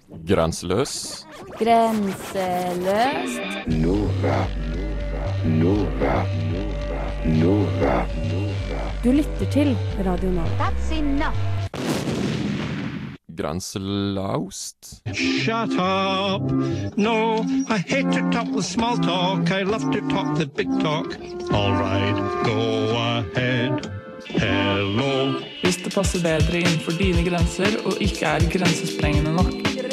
Grenseløs. Grenseløst. Nova, Nova, Nova. Du lytter til Radio Nova. That's enough. Grenselaust. Shut up! No, I hate to talk the small talk. I love to talk the big talk. All right, go ahead. Hello. Hvis det passer bedre innenfor dine grenser og ikke er grensesprengende nok.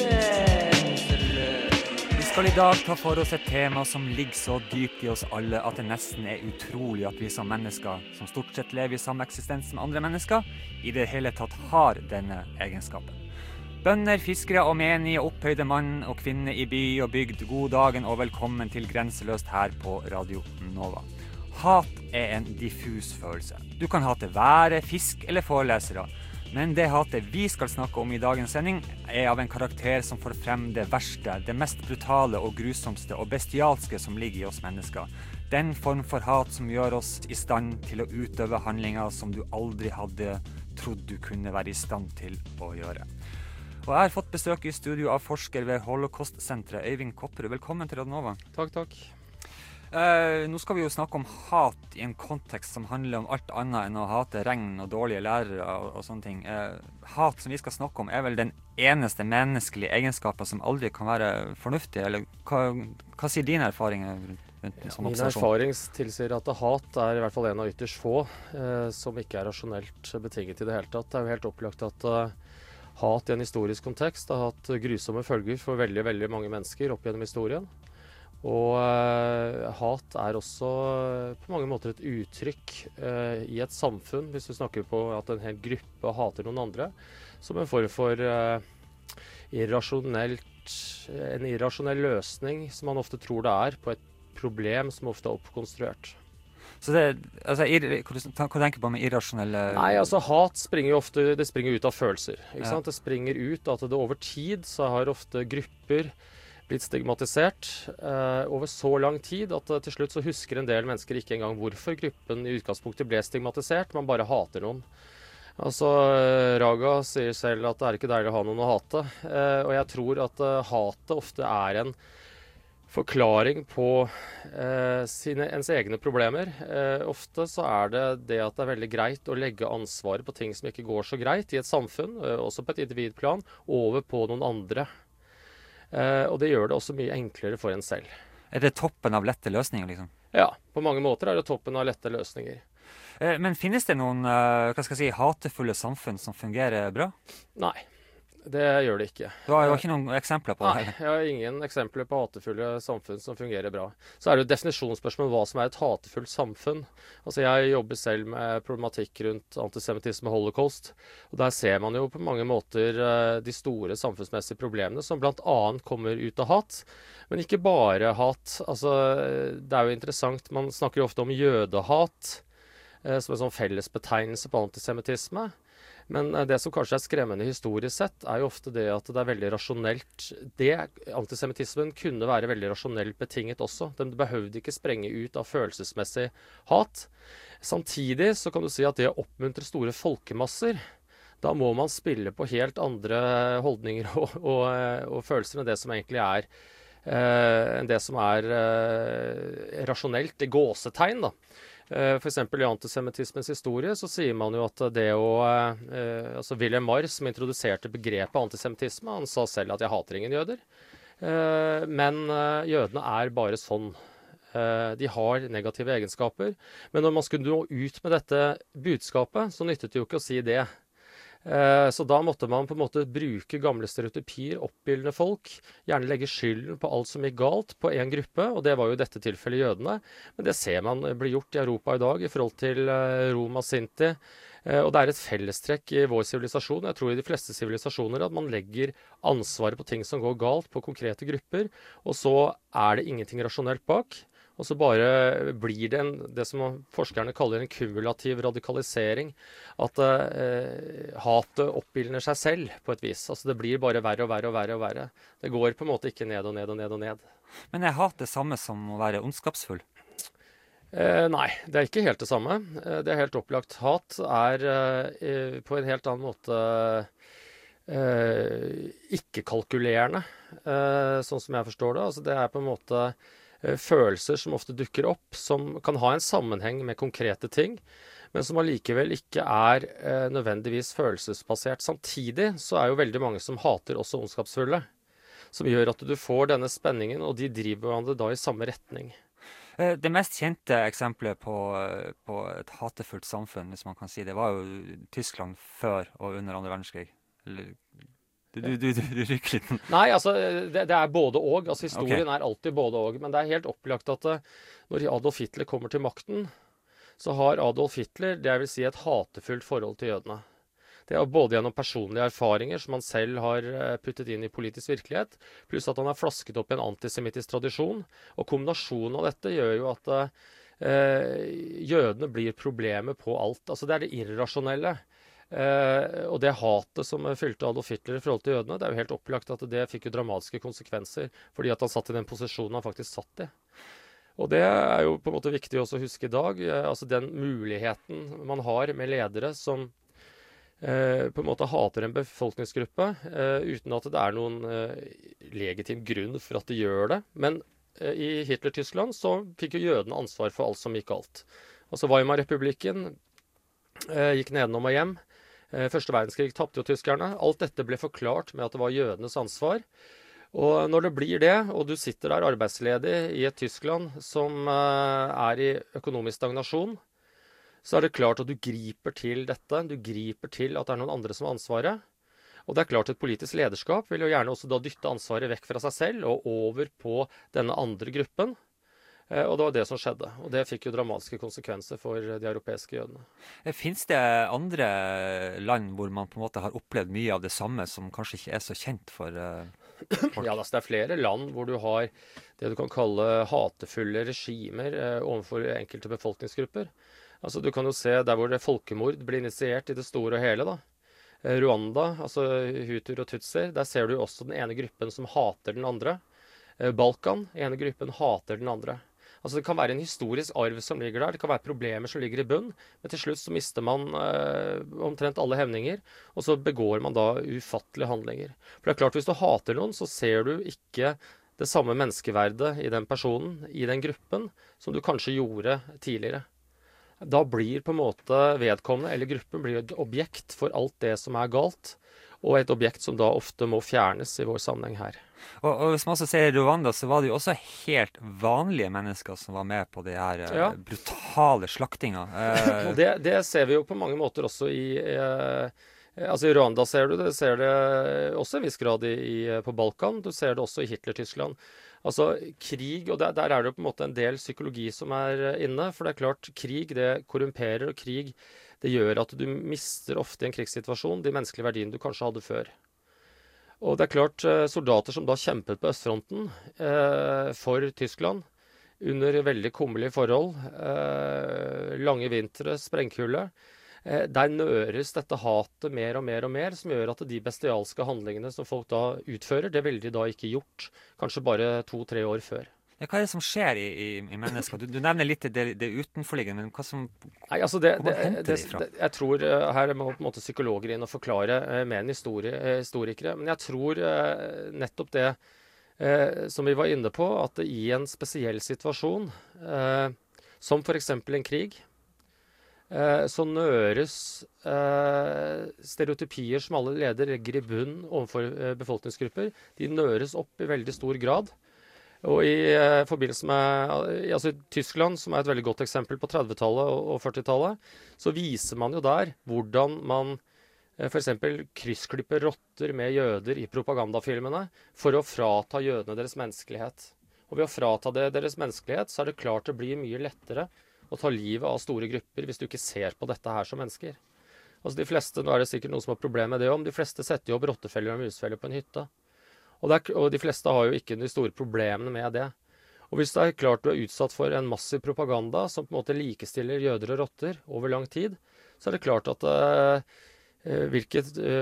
Vi skal i dag ta for oss et tema som ligger så dypt i oss alle at det nesten er utrolig at vi som mennesker, som stort sett lever i samme eksistens som andre mennesker, i det hele tatt har denne egenskapen. Bønder, fiskere og menige, opphøyde mann og kvinne i by og bygd, god dagen og velkommen til Grenseløst her på Radio Nova. Hat er en diffus følelse. Du kan hate været, fisk eller forelesere, men det hatet vi skal snakke om i dagens sending er av en karakter som får frem det verste, det mest brutale og grusomste og bestialske som ligger i oss mennesker. Den form for hat som gjør oss i stand til å utøve handlinger som du aldri hadde trodd du kunne være i stand til å gjøre. Og jeg har fått besøk i studio av forsker ved Holocaust-senteret, Øyvind Kopperud. Velkommen til Radio Nova. Takk. Nå skal vi jo snakke om hat i en kontekst som handler om alt annet enn å hate regn og dårlige lærere og sånne ting. Hat som vi skal snakke om er vel den eneste menneskelige egenskapen som aldri kan være fornuftig, eller hva sier dine erfaringer rundt en sånn Min observasjon? erfaring tilsier at hat er i hvert fall en av ytterst få som ikke er rasjonelt betinget i det hele tatt. Det er jo helt opplagt at hat i en historisk kontekst har hatt grusomme følger for veldig, veldig mange mennesker opp gjennom historien. Og hat er også på mange måter et uttrykk i et samfunn, hvis du snakker på at en hel gruppe hater noen andre, som en form for en irrasjonell løsning som man ofte tror det er på et problem som ofte er oppkonstruert. Så det, altså, hva tenker du på med irrasjonelle... Nei, altså hat springer jo ofte, det springer ut av følelser, ikke sant? Det springer ut at det over tid så har ofte grupper blitt stigmatisert over så lang tid at til slutt så husker en del mennesker ikke engang hvorfor gruppen i utgangspunktet ble stigmatisert, man bare hater noen. Altså, Raga sier selv at det er ikke deilig å ha noen å hate, og jeg tror at hatet ofte er en forklaring på ens egne problemer. Ofte så er det at det er veldig greit å legge ansvaret på ting som ikke går så greit i et samfunn, også på et individplan, over på noen andre. Og det gjør det også mye enklere for en selv. Er det toppen av lette løsninger, liksom? Ja, på mange måter er det toppen av lette løsninger. Men finnes det noen, hatefulle samfunn som fungerer bra? Nei, det gjør det ikke. Du har jo ikke noen eksempler på det? Nei, jeg har ingen eksempler på hatefulle samfunn som fungerer bra. Så er det jo definisjonsspørsmål hva som er et hatefullt samfunn. Altså jeg jobber selv med problematikk rundt antisemittisme og holocaust. Og der ser man jo på mange måter de store samfunnsmessige problemene som blant annet kommer ut av hat. Men ikke bare hat. Altså det er jo interessant, man snakker jo ofte om jødehat som en sånn fellesbetegnelse på antisemittisme. Men det som kanskje er skremmende historisk sett, er jo ofte det at det er veldig rasjonelt. Antisemittismen kunne være veldig rasjonelt betinget også. Den behøvde ikke sprenge ut av følelsesmessig hat. Samtidig så kan du si at det å oppmuntre store folkemasser, da må man spille på helt andre holdninger og følelser enn det som egentlig er rasjonelt i gåsetegn, da. For eksempel i antisemittismens historie så sier man jo at det altså Wilhelm Marr som introduserte begrepet antisemittisme, han sa selv at jeg hater ingen jøder. Men jødene er bare sånn. De har negative egenskaper. Men når man skulle nå ut med dette budskapet, så nyttet det jo ikke å si det. Så da måtte man på en måte bruke gamle stereotypier, oppbildende folk, gjerne legge skylden på alt som gikk galt på en gruppe, og det var jo i dette tilfellet jødene. Men det ser man blir gjort i Europa i dag i forhold til Roma Sinti. Og det er et fellestrekk i vår sivilisasjon, jeg tror i de fleste sivilisasjoner, at man legger ansvaret på ting som går galt på konkrete grupper, og så er det ingenting rasjonelt bak. Og så bare blir det det som forskerne kaller en kumulativ radikalisering. At hatet oppildner seg selv på et vis. Altså det blir bare verre og verre og verre og verre. Det går på en måte ikke ned og ned og ned og ned. Men er hat det samme som å være ondskapsfull? Nei, det er ikke helt det samme. Det er helt opplagt. Hat er på en helt annen måte ikke-kalkulerende, sånn som jeg forstår det. Altså det på en måte følelser som ofte dukker opp, som kan ha en sammenheng med konkrete ting, men som allikevel ikke nødvendigvis følelsesbasert. Samtidig så jo veldig mange som hater også ondskapsfulle, som gjør at du får denne spenningen, og de driver hverandre da i samme retning. Det mest kjente eksempelet på et hatefullt samfunn, hvis man kan si det, var jo Tyskland før og under andre verdenskrig. Du rykker litt. Nei, altså, det både og. Altså, historien alltid både og. Men det helt opplagt at når Adolf Hitler kommer til makten, så har Adolf Hitler, det vil si et hatefullt forhold til jødene. Det både gjennom personlige erfaringer som han selv har puttet inn i politisk virkelighet, pluss at han har flasket opp i en antisemittisk tradisjon. Og kombinasjonen av dette gjør jo at jødene blir problemet på alt. Altså det det irrasjonelle. Og det hatet som fylte Adolf Hitler i forhold til jødene, det jo helt opplagt at det fikk jo dramatiske konsekvenser, fordi at han satt i den posisjonen han faktisk satt i. Og det jo på en måte viktig også å huske i dag, altså den muligheten man har med ledere som på en måte hater en befolkningsgruppe, uten at det noen legitim grunn for at de gjør det. Men i Hitler-Tyskland så fikk jo jødene ansvar for alt som gikk galt. Altså Weimar-republikken gikk nedenom og hjem. Første verdenskrig tapte jo tyskerne. Alt dette ble forklart med at det var jødenes ansvar. Og når det blir det, og du sitter der arbeidsledig i et Tyskland som i økonomisk stagnasjon, så det klart at du griper til dette. Du griper til at det noen andre som har ansvaret. Og det klart at politisk lederskap vil jo gjerne også da dytte ansvaret vekk fra seg selv og over på denne andre gruppen. Og det var det som skjedde. Og det fikk jo dramatiske konsekvenser for de europeiske jødene. Finnes det andre land hvor man på en måte har opplevd mye av det samme, som kanskje ikke så kjent for folk? Ja, det flere land hvor du har det du kan kalle hatefulle regimer overfor enkelte befolkningsgrupper. Altså du kan jo se der hvor det folkemord blir initiert i det store og hele da. Rwanda, altså Hutuer og Tutser, der ser du også den ene gruppen som hater den andre. Balkan, ene gruppen hater den andre. Altså det kan være en historisk arv som ligger der, det kan være problemer som ligger i bunn, men til slutt så mister man omtrent alle hevninger, og så begår man da ufattelige handlinger. For det klart, hvis du hater noen, så ser du ikke det samme menneskeverdet i den personen, i den gruppen, som du kanskje gjorde tidligere. Da blir på en måte vedkommende eller gruppen blir et objekt for alt det som galt, og et objekt som da ofte må fjernes i vår sammenheng her. Og hvis man også ser Rwanda, så var det jo også helt vanlige mennesker som var med på det her brutale slaktinga. Og det ser vi jo på mange måter også altså i Rwanda ser du det også i en viss grad på Balkan, du ser det også i Hitler-Tyskland. Altså krig, og der det jo på en måte en del psykologi som inne, for det klart, krig det korrumperer, og krig det gjør at du mister ofte i en krigssituasjon de menneskelige verdiene du kanskje hadde før. Og det klart, soldater som da kjempet på østfronten for Tyskland, under veldig kummerlige forhold, lange vintre, sprengkulde, der nøres dette hatet mer og mer og mer, som gjør at de bestialske handlingene som folk da utfører, det ville de da ikke gjort, kanskje bare 2-3 år før. Ja, hva det som skjer i mennesker? Du nevner litt det utenforliggende, men hva som Nei, altså jeg tror her må på en måte psykologer inn og forklare mer enn historikere, men jeg tror nettopp det som vi var inne på, at i en spesiell situasjon, som for eksempel en krig, så nøres stereotypier som alle ledere legger i bunn overfor befolkningsgrupper, de nøres opp i veldig stor grad. Og i forbindelse med altså Tyskland, som et veldig godt eksempel på 30-tallet og 40-tallet, så viser man jo der hvordan man for eksempel kryssklipper rotter med jøder i propagandafilmene for å frata jødene deres menneskelighet. Og ved å frata deres menneskelighet, så det klart det blir mye lettere å ta livet av store grupper hvis du ikke ser på dette her som mennesker. Altså de fleste, nå det sikkert noen som har problemer med det om, de fleste setter jo opp rottefeller og musfeller på en hytte. Og de fleste har jo ikke de store problemene med det. Og hvis det klart du utsatt for en massiv propaganda som på en måte likestiller jøder og rotter over lang tid, så det klart at hvilke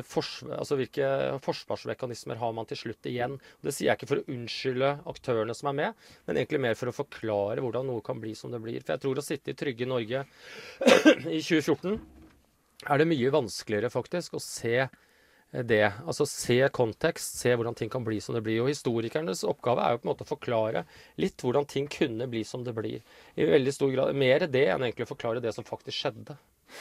forsvarsmekanismer har man til slutt igjen. Og det sier jeg ikke for å unnskylde aktørene som med, men egentlig mer for å forklare hvordan noe kan bli som det blir. For jeg tror å sitte i trygge Norge i 2014 det mye vanskeligere faktisk å se det. Altså se kontekst, se hvordan ting kan bli som det blir. Og historikernes oppgave er jo på en måte å forklare litt hvordan ting kunne bli som det blir. I veldig stor grad. Mer det enn egentlig å forklare det som faktisk skjedde.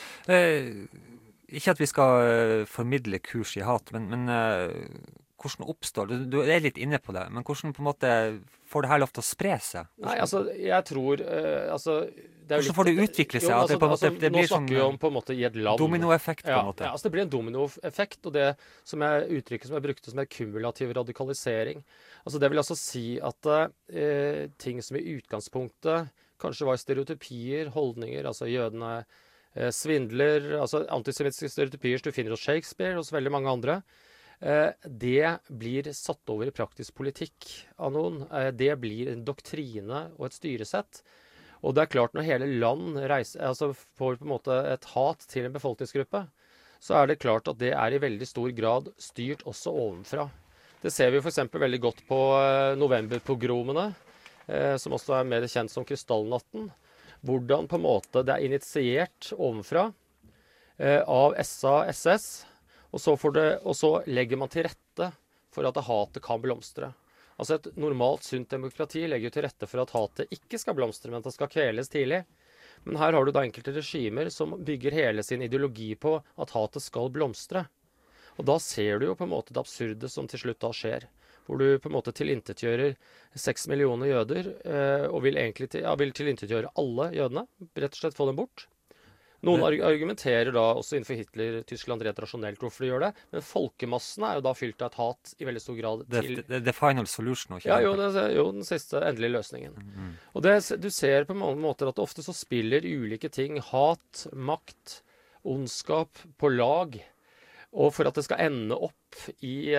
Ikke at vi skal formidle kurs i hat, men hvordan oppstår det? Du er litt inne på det, men hvordan på en måte får det her lov til å spre seg? Nei, altså, jeg tror det er jo hvordan får det utvikle seg? At det på en måte, det blir nå snakker vi om på en måte i et land. Dominoeffekt på en måte. Ja, altså det blir en dominoeffekt, og det uttrykket som jeg brukte som er kumulativ radikalisering. Altså det vil altså si at ting som i utgangspunktet kanskje var stereotypier, holdninger, altså jødene svindler, altså antisemittiske stereotypier du finner hos Shakespeare, hos veldig mange andre, det blir satt over i praktisk politikk av noen. Det blir en doktrine og et styresett. Og det er klart, når hele land får på en måte et hat til en befolkningsgruppe, så er det klart at det er i veldig stor grad styrt også ovenfra. Det ser vi for eksempel veldig godt på novemberpogromene, som også er mer kjent som Krystallnatten. Hvordan på en måte det er initiert ovenfra av SA-SS, og så legger man til rette for at hatet kan blomstre. Altså et normalt sunt demokrati legger jo til rette for at hatet ikke skal blomstre, men at det skal kveles tidlig. Men her har du da enkelte regimer som bygger hele sin ideologi på at hatet skal blomstre. Og da ser du jo på en måte det absurde som til slutt da skjer. Hvor du på en måte tilintetgjører 6 millioner jøder, og vil tilintetgjøre alle jødene. Rett og slett få dem bort. Noen argumenterer da også innenfor Hitler-Tyskland rett rasjonelt hvorfor de gjør det, men folkemassene er jo da fylt av et hat i veldig stor grad til... The final solution. Ja, jo, det er jo den siste endelige løsningen. Og du ser på mange måter at ofte så spiller ulike ting, hat, makt, ondskap på lag, og for at det skal ende opp i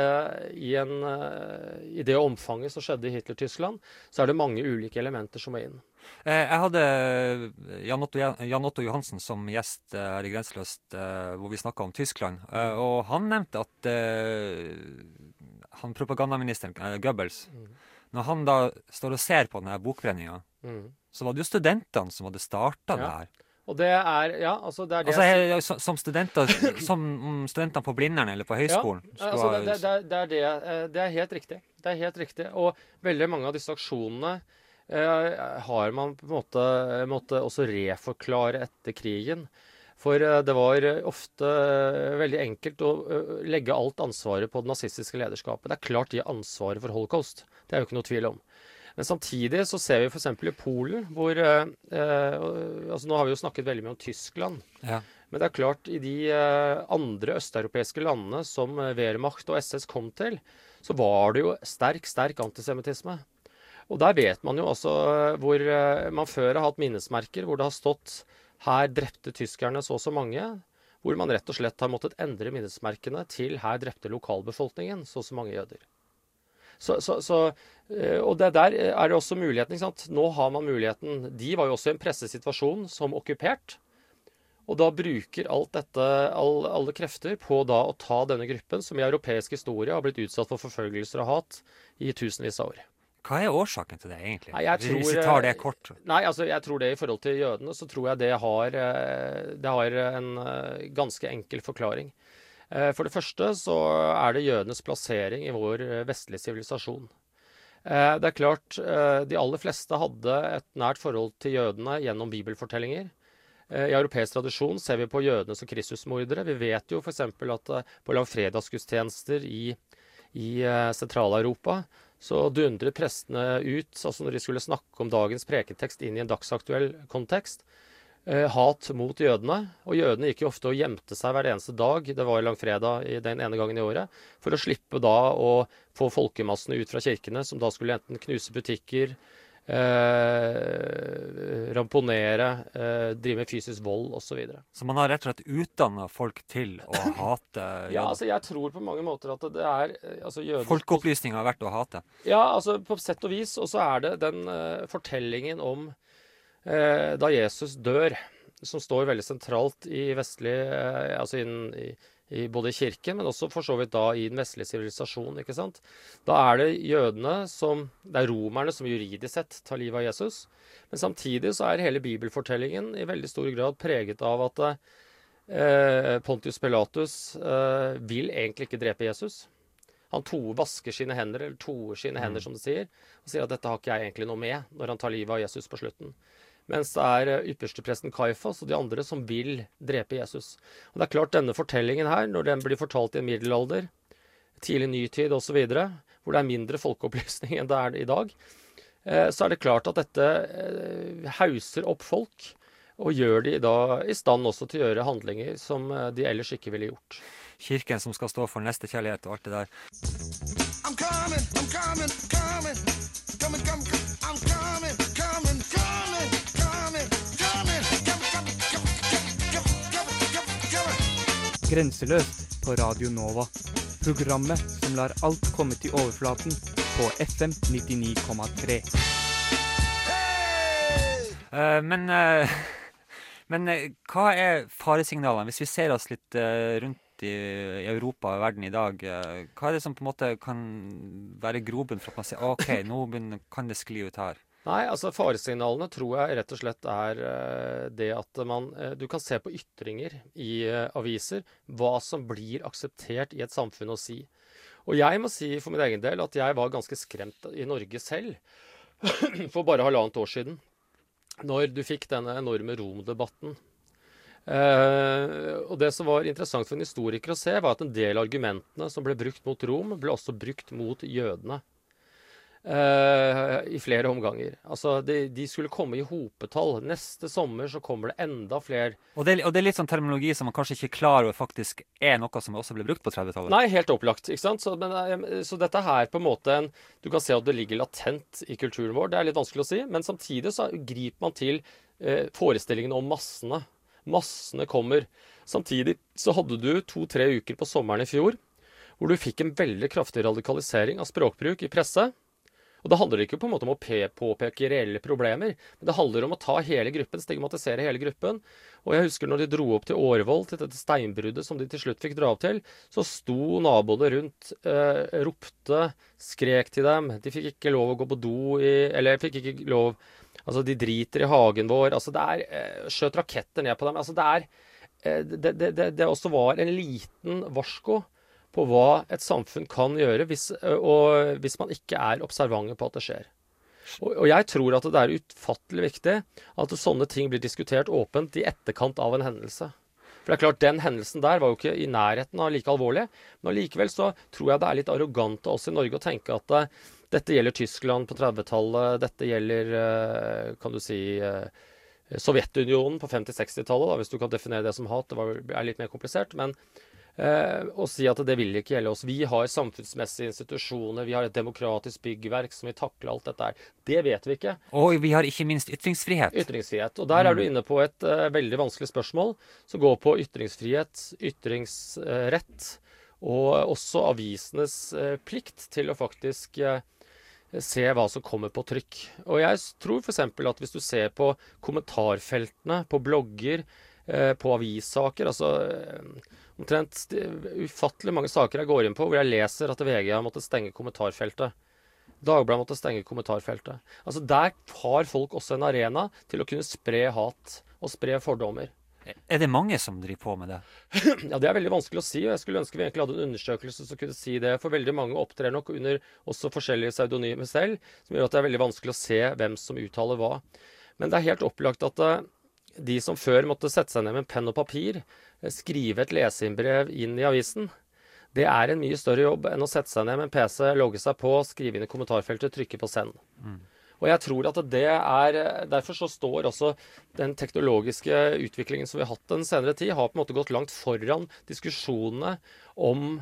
det omfanget som skjedde i Hitler-Tyskland, så er det mange ulike elementer som er inn. Jeg hadde Jan Otto Johansen som gjest her i Grenseløst, hvor vi snakket om Tyskland. Og han nevnte at propagandaministeren, Goebbels, når han da står og ser på denne bokbrenningen, så var det jo studentene som hadde startet det her. Og det er, altså det er det... som studenter på Blindern eller på høyskolen. Det er helt riktig. Det er helt riktig. Og veldig mange av disse aksjonene har man på en måte også reforklare etter krigen. For det var ofte veldig enkelt å legge alt ansvaret på det nazistiske lederskapet. Det er klart de har ansvaret for holocaust. Det er jo ikke noe tvil om. Men samtidig så ser vi for eksempel i Polen, hvor altså nå har vi jo snakket veldig mye om Tyskland. Ja. Men det er klart, i de andre østeuropeiske landene som Wehrmacht og SS kom til, så var det jo sterk antisemittisme. Og der vet man jo også hvor man før har hatt minnesmerker, hvor det har stått her drepte tyskerne så mange, hvor man rett og slett har måttet endre minnesmerkene til her drepte lokalbefolkningen så mange jøder. Og der er det også muligheten, ikke sant? Nå har man muligheten. De var jo også i en pressesituasjon som okkupert, og da bruker alt dette, alle krefter på da å ta denne gruppen, som i europeisk historie har blitt utsatt for forfølgelser og hat i tusenvis av år. Hva er årsaken til det, egentlig? Nei, hvis vi tar det kort. Nei, altså, jeg tror det i forhold til jødene, så tror jeg det har en ganske enkel forklaring. For det første så er det jødenes plassering i vår vestlige sivilisasjon. Det er klart, de aller fleste hadde et nært forhold til jødene gjennom bibelfortellinger. I europeisk tradisjon ser vi på jødene som Kristusmordere. Vi vet jo for eksempel at på langfredagsgudstjenester i Sentral-Europa så dundret prestene ut, altså når de skulle snakke om dagens prekentekst inn i en dagsaktuell kontekst, hat mot jødene, og jødene gikk jo ofte og gjemte seg hver eneste dag, det var langfredag den ene gangen i året, for å slippe da å få folkemassene ut fra kirkene, som da skulle enten knuse butikker, ramponere, drive med fysisk vold, og så videre. Så man har rett og slett utdannet folk til å hate jøder? Ja, altså jeg tror på mange måter at det er... Altså, folkeopplysning har vært å hate? Ja, altså på sett og vis, og så er det den fortellingen om da Jesus dør, som står veldig sentralt i vestlig, altså både i kirken, men også for så vidt da i den vestlige sivilisasjonen, ikke sant? Da er det jødene det er romerne som juridisk sett tar livet av Jesus, men samtidig så er hele bibelfortellingen i veldig stor grad preget av at Pontius Pilatus vil egentlig ikke drepe Jesus. Han vasker sine hender, eller toer sine hender, som det sier, og sier at dette har ikke jeg egentlig noe med, når han tar livet av Jesus på slutten. Mens det er ypperstepresten Kaifas og de andre som vil drepe Jesus. Og det er klart, denne fortellingen her, når den blir fortalt i en middelalder, tidlig nytid og så videre, hvor det er mindre folkeopplysning enn det er i dag, så er det klart at dette hauser opp folk, og gjør de da i stand også til å gjøre handlinger som de ellers ikke ville gjort. Kirken som skal stå for nestekjærlighet og alt det der. I'm coming, I'm coming, coming, coming, coming, I'm coming, coming, coming, coming, coming, coming. Grenseløst på Radio Nova. Programmet som lar alt komme til overflaten på FM 99,3. Men hva er faresignalene? Hvis vi ser oss litt rundt i Europa og verden i dag, hva er det som på en måte kan være grobunn for at man sier ok, nå kan det skli ut her? Nei, altså faresignalene tror jeg rett og slett er det at du kan se på ytringer i aviser, hva som blir akseptert i et samfunn å si. Og jeg må si for min egen del at jeg var ganske skremt i Norge selv for bare 1,5 år siden, når du fikk denne enorme romdebatten. Og det som var interessant for en historiker å se, var at en del av argumentene som ble brukt mot Rom, ble også brukt mot jødene. I flere omganger. Altså, de skulle komme i hopetall. Neste sommer så kommer det enda flere. Og det er litt sånn terminologi som man kanskje ikke er klar over faktisk er noe som også ble brukt på 30-tallet. Nei, helt opplagt, ikke sant? Så dette her på en måte du kan se at det ligger latent i kulturen vår. Det er litt vanskelig å si, men samtidig så griper man til forestillingene om massene. Massene kommer. Samtidig så hadde du 2-3 uker på sommeren i fjor, hvor du fikk en veldig kraftig radikalisering av språkbruk i presse. Og det handler ikke på en måte om å påpeke reelle problemer, men det handler om å ta hele gruppen, stigmatisere hele gruppen. Og jeg husker når de dro opp til Årvoll, til dette steinbruddet som de til slutt fikk dra opp til, så sto naboene rundt, ropte, skrek til dem. De fikk ikke lov å gå på do eller fikk ikke lov, altså de driter i hagen vår, altså skjøt raketter ned på dem. Altså det også var en liten varsko på hva et samfunn kan gjøre hvis man ikke er observante på at det skjer. Og jeg tror at det er utfattelig viktig at sånne ting blir diskutert åpent i etterkant av en hendelse. For det er klart, den hendelsen der var jo ikke i nærheten av like alvorlig, men likevel så tror jeg det er litt arrogant av oss i Norge å tenke at dette gjelder Tyskland på 30-tallet, dette gjelder, kan du si, Sovjetunionen på 50-60-tallet, hvis du kan definere det som hat, det er litt mer komplisert, men og si at det vil ikke gjelde oss. Vi har samfunnsmessige institusjoner, vi har et demokratisk byggverk som vil takle alt dette her. Det vet vi ikke. Og vi har ikke minst ytringsfrihet. Ytringsfrihet. Og der er du inne på et veldig vanskelig spørsmål som går på ytringsfrihet, ytringsrett, og også avisenes plikt til å faktisk se hva som kommer på trykk. Og jeg tror for eksempel at hvis du ser på kommentarfeltene, på blogger, på avissaker, altså omtrent ufattelig mange saker jeg går inn på hvor jeg leser at VG har måttet stenge kommentarfeltet. Dagbladet måtte stenge kommentarfeltet. Altså der har folk også en arena til å kunne spre hat og spre fordommer. Er det mange som driver på med det? Ja, det er veldig vanskelig å si, og jeg skulle ønske vi egentlig hadde en undersøkelse som kunne si det, for veldig mange opptrer nok under også forskjellige pseudonymer selv, som gjør at det er veldig vanskelig å se hvem som uttaler hva. Men det er helt opplagt at de som før måtte sette seg ned med penn og papir, skrive et leseinnbrev inn i avisen, det er en mye større jobb enn å sette seg ned med en PC, logge seg på, skrive inn i kommentarfeltet, trykke på send. Og jeg tror at derfor så står også den teknologiske utviklingen som vi har hatt den senere tid, har på en måte gått langt foran diskusjonene om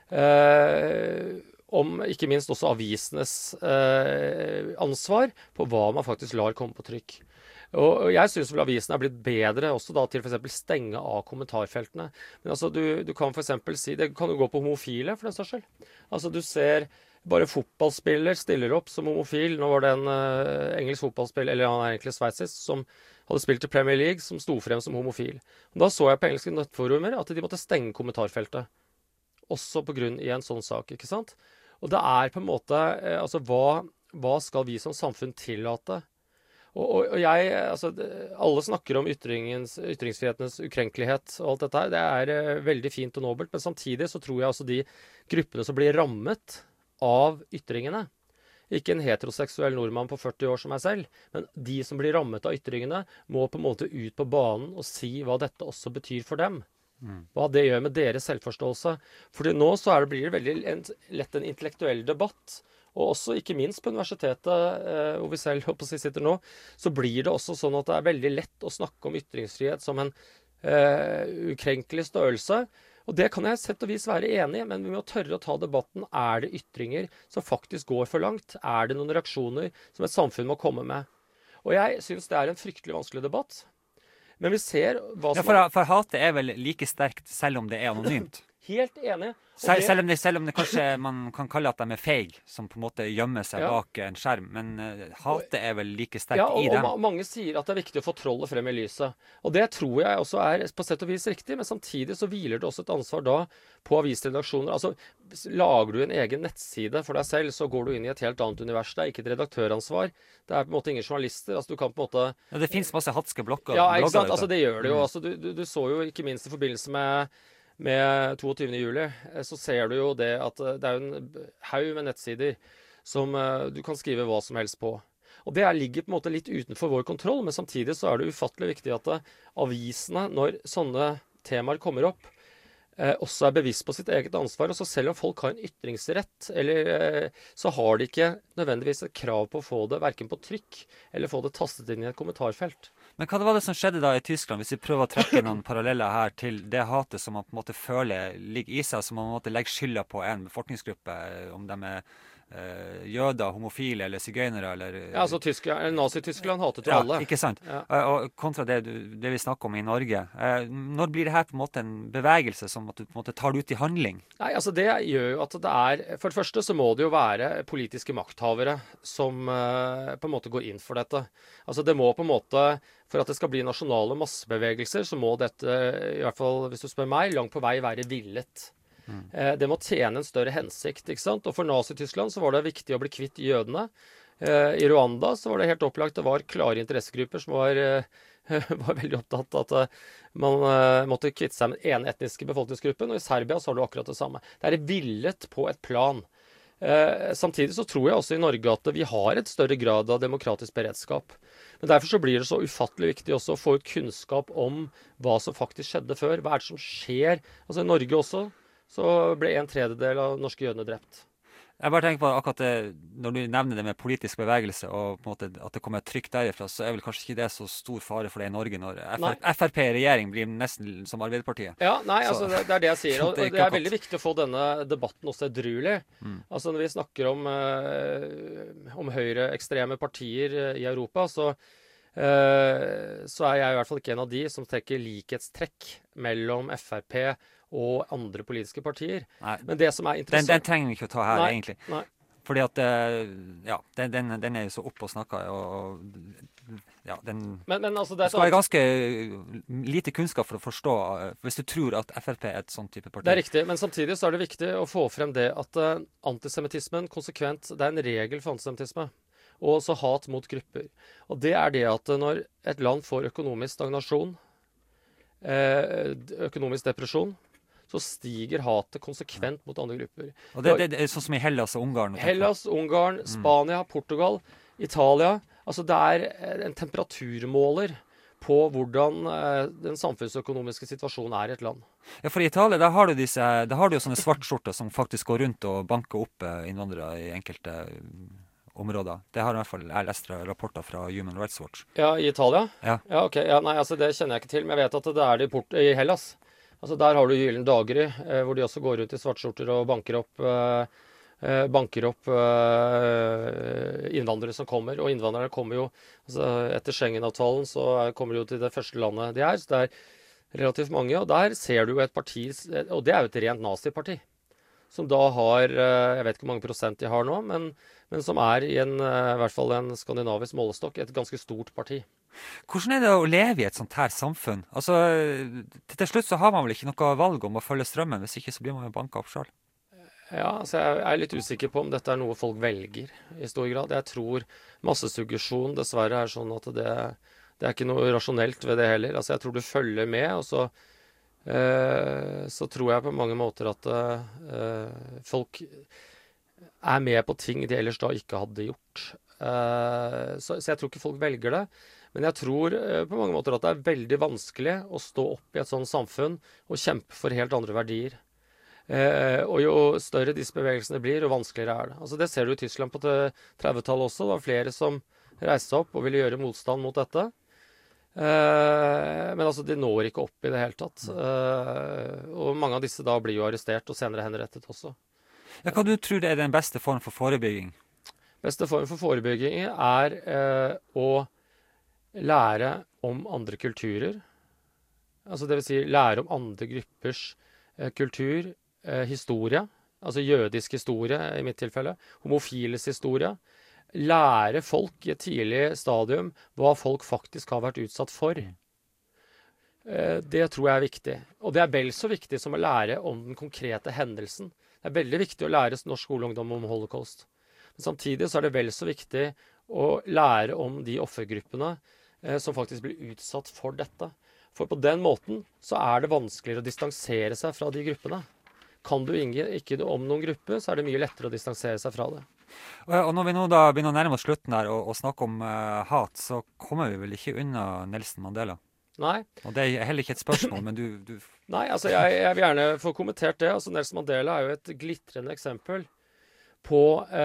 ikke minst også avisenes ansvar på hva man faktisk lar komme på trykk. Og jeg synes vel avisen er blitt bedre også da til for eksempel stenge av kommentarfeltene. Men altså du kan for eksempel si, det kan jo gå på homofile for den saks skyld. Altså du ser bare fotballspiller stiller opp som homofil. Nå var det en engelsk fotballspiller, eller han er egentlig sveitsisk, som hadde spilt i Premier League, som sto frem som homofil. Og da så jeg på engelske nettforumer at de måtte stenge kommentarfeltet. Også på grunn i en sånn sak, ikke sant? Og det er på en måte, altså hva skal vi som samfunn tillate? Og jeg, altså, alle snakker om ytringsfrihetens ukrenkelighet og alt dette her. Det er veldig fint og nobelt, men samtidig så tror jeg altså de gruppene som blir rammet av ytringene, ikke en heteroseksuell nordmann på 40 år som meg selv, men de som blir rammet av ytringene, må på en måte ut på banen og si hva dette også betyr for dem. Hva det gjør med deres selvforståelse. Fordi nå så blir det veldig lett en intellektuell debatt, og også ikke minst på universitetet, hvor vi selv sitter nå, så blir det også sånn at det er veldig lett å snakke om ytringsfrihet som en ukrenkelig størrelse. Og det kan jeg sett og vis være enig i, men vi må tørre å ta debatten. Er det ytringer som faktisk går for langt? Er det noen reaksjoner som et samfunn må komme med? Og jeg synes det er en fryktelig vanskelig debatt. Men vi ser hva som for hatet er vel like sterkt selv om det er anonymt? Helt enig. Selv om det kanskje man kan kalle at de er feig, som på en måte gjemmer seg bak en skjerm, men hatet er vel like sterkt i dem. Og mange sier at det er viktig å få trollet frem i lyset. Og det tror jeg også er på sett og vis riktig, men samtidig så hviler det også et ansvar da på avisredaksjoner. Altså, lager du en egen nettside for deg selv, så går du inn i et helt annet univers. Det er ikke et redaktøransvar. Det er på en måte ingen journalister. Altså, du kan på en måte... Ja, det finnes masse hatske blokker. Ja, ikke sant? Altså, det gjør det jo. Altså, du så jo ikke minst i forbindelse med 22. juli, så ser du jo det at det er en haug med nettsider som du kan skrive hva som helst på. Og det ligger på en måte litt utenfor vår kontroll, men samtidig så er det ufattelig viktig at avisene, når sånne temaer kommer opp, også er bevisst på sitt eget ansvar. Og så selv om folk har en ytringsrett, så har de ikke nødvendigvis et krav på å få det hverken på trykk eller få det tastet inn i et kommentarfelt. Men hva var det som skjedde da i Tyskland, hvis vi prøver å trekke noen paralleller her til det hatet som man på en måte føler ligger i seg, som man på en måte legger skylda på en befolkningsgruppe, om de er jøder, homofile eller sigøynere eller... Ja, altså Nazi-Tyskland hatet jo alle. Ikke sant? Ja. Og kontra det vi snakker om i Norge. Når blir det her på en måte en bevegelse som at du på en måte tar det ut i handling? Nei, altså det gjør jo at det for det første så må det jo være politiske makthavere som på en måte går inn for dette. Altså det må på en måte, for at det skal bli nasjonale massebevegelser, så må dette, i hvert fall hvis du spør meg, langt på vei være villet. Det må tjene en større hensikt, ikke sant? Og for Nazi-Tyskland så var det viktig å bli kvitt jødene. I Rwanda så var det helt opplagt, det var klare interessegrupper som var veldig opptatt av at man måtte kvitte seg med den ene etniske befolkningsgruppen, og i Serbia så har du akkurat det samme. Det er villet på et plan. Samtidig så tror jeg også i Norge at vi har et større grad av demokratisk beredskap. Men derfor så blir det så ufattelig viktig også å få ut kunnskap om hva som faktisk skjedde før. Hva er det som skjer? Altså i Norge også så ble 1/3 av norske jødene drept. Jeg bare tenker på akkurat det, når du nevner det med politisk bevegelse, og på en måte at det kommer et trykk derifra, så er vel kanskje ikke det så stor fare for det i Norge, når FrP i regjering blir nesten som Arbeiderpartiet. Ja, nei, altså det er det jeg sier, og det er veldig viktig å få denne debatten også edruelig. Altså når vi snakker om høyreekstreme partier i Europa, så er jeg i hvert fall ikke en av de som trekker likhetstrekk mellom FrP og andre politiske partier. Nei, men det som er interessant... Den trenger vi ikke å ta her, egentlig. Nei. Fordi at, ja, den er jo så oppe og snakker, ja, men altså, det skal være ganske lite kunnskap for å forstå, hvis du tror at FrP er et sånn type parti. Det er riktig, men samtidig så er det viktig å få frem det at antisemittismen konsekvent, det er en regel for antisemittisme. Og også hat mot grupper. Og det er det at når et land får økonomisk stagnasjon, økonomisk depresjon, så stiger hatet konsekvent mot andre grupper. Og det er sånn som i Hellas og Ungarn? Hellas, Ungarn, Spania, Portugal, Italia. Altså det er en temperaturmåler på hvordan den samfunnsøkonomiske situasjonen er i et land. Ja, for i Italia, da har du jo sånne svartskjorter som faktisk går rundt og banker opp innvandrere i enkelte områder. Det har i hvert fall jeg lest rapporter fra Human Rights Watch. Ja, i Italia? Ja. Ja, ok. Ja, nei, altså det kjenner jeg ikke til, men jeg vet at det er det i Hellas. Altså der har du Gyllen Daggry, hvor de også går ut i svartskjorter og banker opp innvandrere som kommer. Og innvandrere kommer jo, altså etter Schengen-avtalen så kommer de jo til det første landet de er, så det er relativt mange. Og der ser du jo et parti, og det er jo et rent naziparti, som da har, jeg vet ikke hvor mange prosent de har nå, men som er i hvert fall en skandinavisk målestokk, et ganske stort parti. Hvordan er det å leve i et sånt her samfunn? Altså, til slutt så har man vel ikke noe valg om å følge strømmen, hvis ikke så blir man jo banket opp selv. Ja, altså jeg er litt usikker på om dette er noe folk velger i stor grad. Jeg tror massesuggesjon dessverre er sånn at det er ikke noe rasjonelt ved det heller. Altså jeg tror du følger med, og så tror jeg på mange måter at folk er med på ting de ellers da ikke hadde gjort. Så jeg tror ikke folk velger det. Men jeg tror på mange måter at det er veldig vanskelig å stå opp i et sånt samfunn og kjempe for helt andre verdier. Og jo større disse bevegelsene blir, jo vanskeligere er det. Altså det ser du i Tyskland på 30-tallet også. Det var flere som reiste seg opp og ville gjøre motstand mot dette. Men altså de når ikke opp i det hele tatt. Og mange av disse da blir jo arrestert og senere henrettet også. Ja, hva du tror er den beste form for forebygging? Beste form for forebygging er å lære om andre kulturer. Altså det vil si lære om andre gruppers kultur, historie, altså jødisk historie i mitt tilfelle, homofiles historie. Lære folk i et tidlig stadium hva folk faktisk har vært utsatt for. Det tror jeg er viktig. Og det er vel så viktig som å lære om den konkrete hendelsen. Det er veldig viktig å lære norsk skoleungdom om holocaust. Men samtidig så er det vel så viktig å lære om de offergruppene som faktisk blir utsatt for dette. For på den måten så er det vanskeligere å distansere seg fra de gruppene. Kan du ikke om noen gruppe, så er det mye lettere å distansere seg fra det. Og når vi nå da begynner å nærme oss slutten her og snakke om hat, så kommer vi vel ikke unna Nelson Mandela? Nei. Og det er heller ikke et spørsmål, men du... Nei, altså jeg vil gjerne få kommentert det. Altså Nelson Mandela er jo et glitrende eksempel på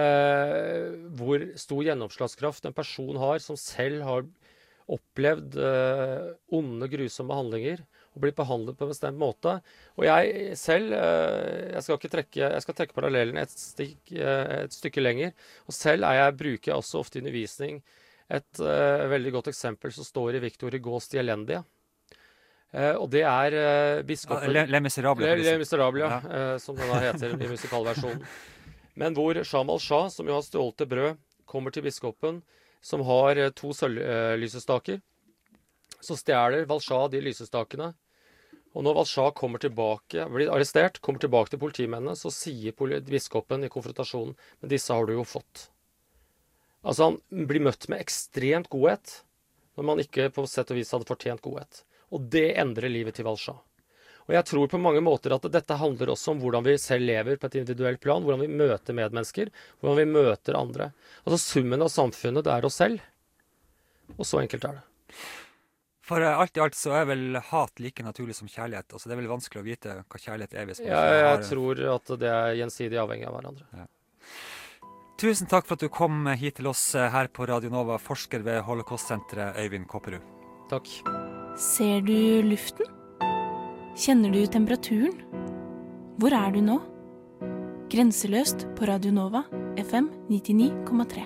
hvor stor gjennomslagskraft en person har som selv har opplevd onde, grusomme handlinger og blitt behandlet på en bestemt måte. Og jeg selv, jeg skal trekke parallellen et stykke lenger, og selv bruker jeg også ofte i undervisning et veldig godt eksempel som står i Victor Hugos De Elendige. Og det er biskopen... Le Miserable. Le Miserable, som den heter i musikalversjonen. Men hvor Jamal Shah, som jo har stjålet brød, kommer til biskopen, som har 2 sølvlysestaker. Så stjeler Valshah de lysestakene. Og når Valshah kommer tilbake, blir arrestert, kommer tilbake til politimennene, så sier biskopen i konfrontasjonen, men disse har du jo fått. Altså han blir møtt med ekstremt godhet, når man ikke på sett og vis hadde fortjent godhet. Og det endrer livet til Valshah. Og jeg tror på mange måter at dette handler også om hvordan vi selv lever på et individuelt plan, hvordan vi møter medmennesker, hvordan vi møter andre. Altså summen av samfunnet, det er oss selv. Og så enkelt er det. For alt i alt så er vel hat like naturlig som kjærlighet. Altså det er vel vanskelig å vite hva kjærlighet er. Hvis man jeg tror at det er gjensidig avhengig av hverandre. Ja. Tusen takk for at du kom hit til oss her på Radio Nova, forsker ved Holocaust-senteret Øyvind Kopperud. Takk. Ser du luften? Kjenner du temperaturen? Hvor er du nå? Grenseløst på Radio Nova, FM 99,3.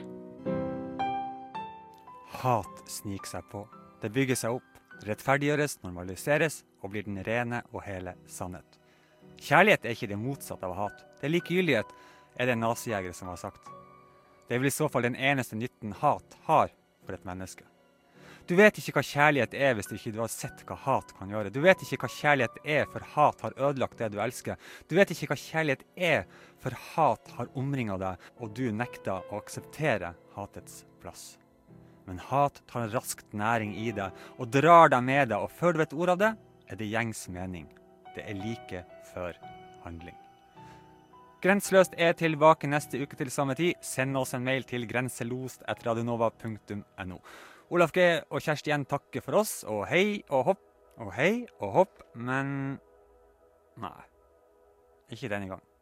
Hat sniker seg på. Det bygger seg opp, rettferdiggjøres, normaliseres og blir den rene og hele sannhet. Kjærlighet er ikke det motsatte av hat. Det er likegyldighet, er det en nazijegere som har sagt. Det er vel i så fall den eneste nytten hat har for et menneske. Du vet ikke hva kjærlighet er hvis du ikke har sett hva hat kan gjøre. Du vet ikke hva kjærlighet er for hat har ødelagt det du elsker. Du vet ikke hva kjærlighet er for hat har omringet deg, og du nekter å akseptere hatets plass. Men hat tar raskt næring i deg og drar deg med deg, og før du vet ordet av det, er det gjengs mening. Det er like før handling. Grenseløst er tilbake neste uke til samme tid. Send oss en mail til grenselost@radionova.no. Olaf G. og Kjersti igjen takker for oss, og hei og hopp, men nei, ikke denne gang.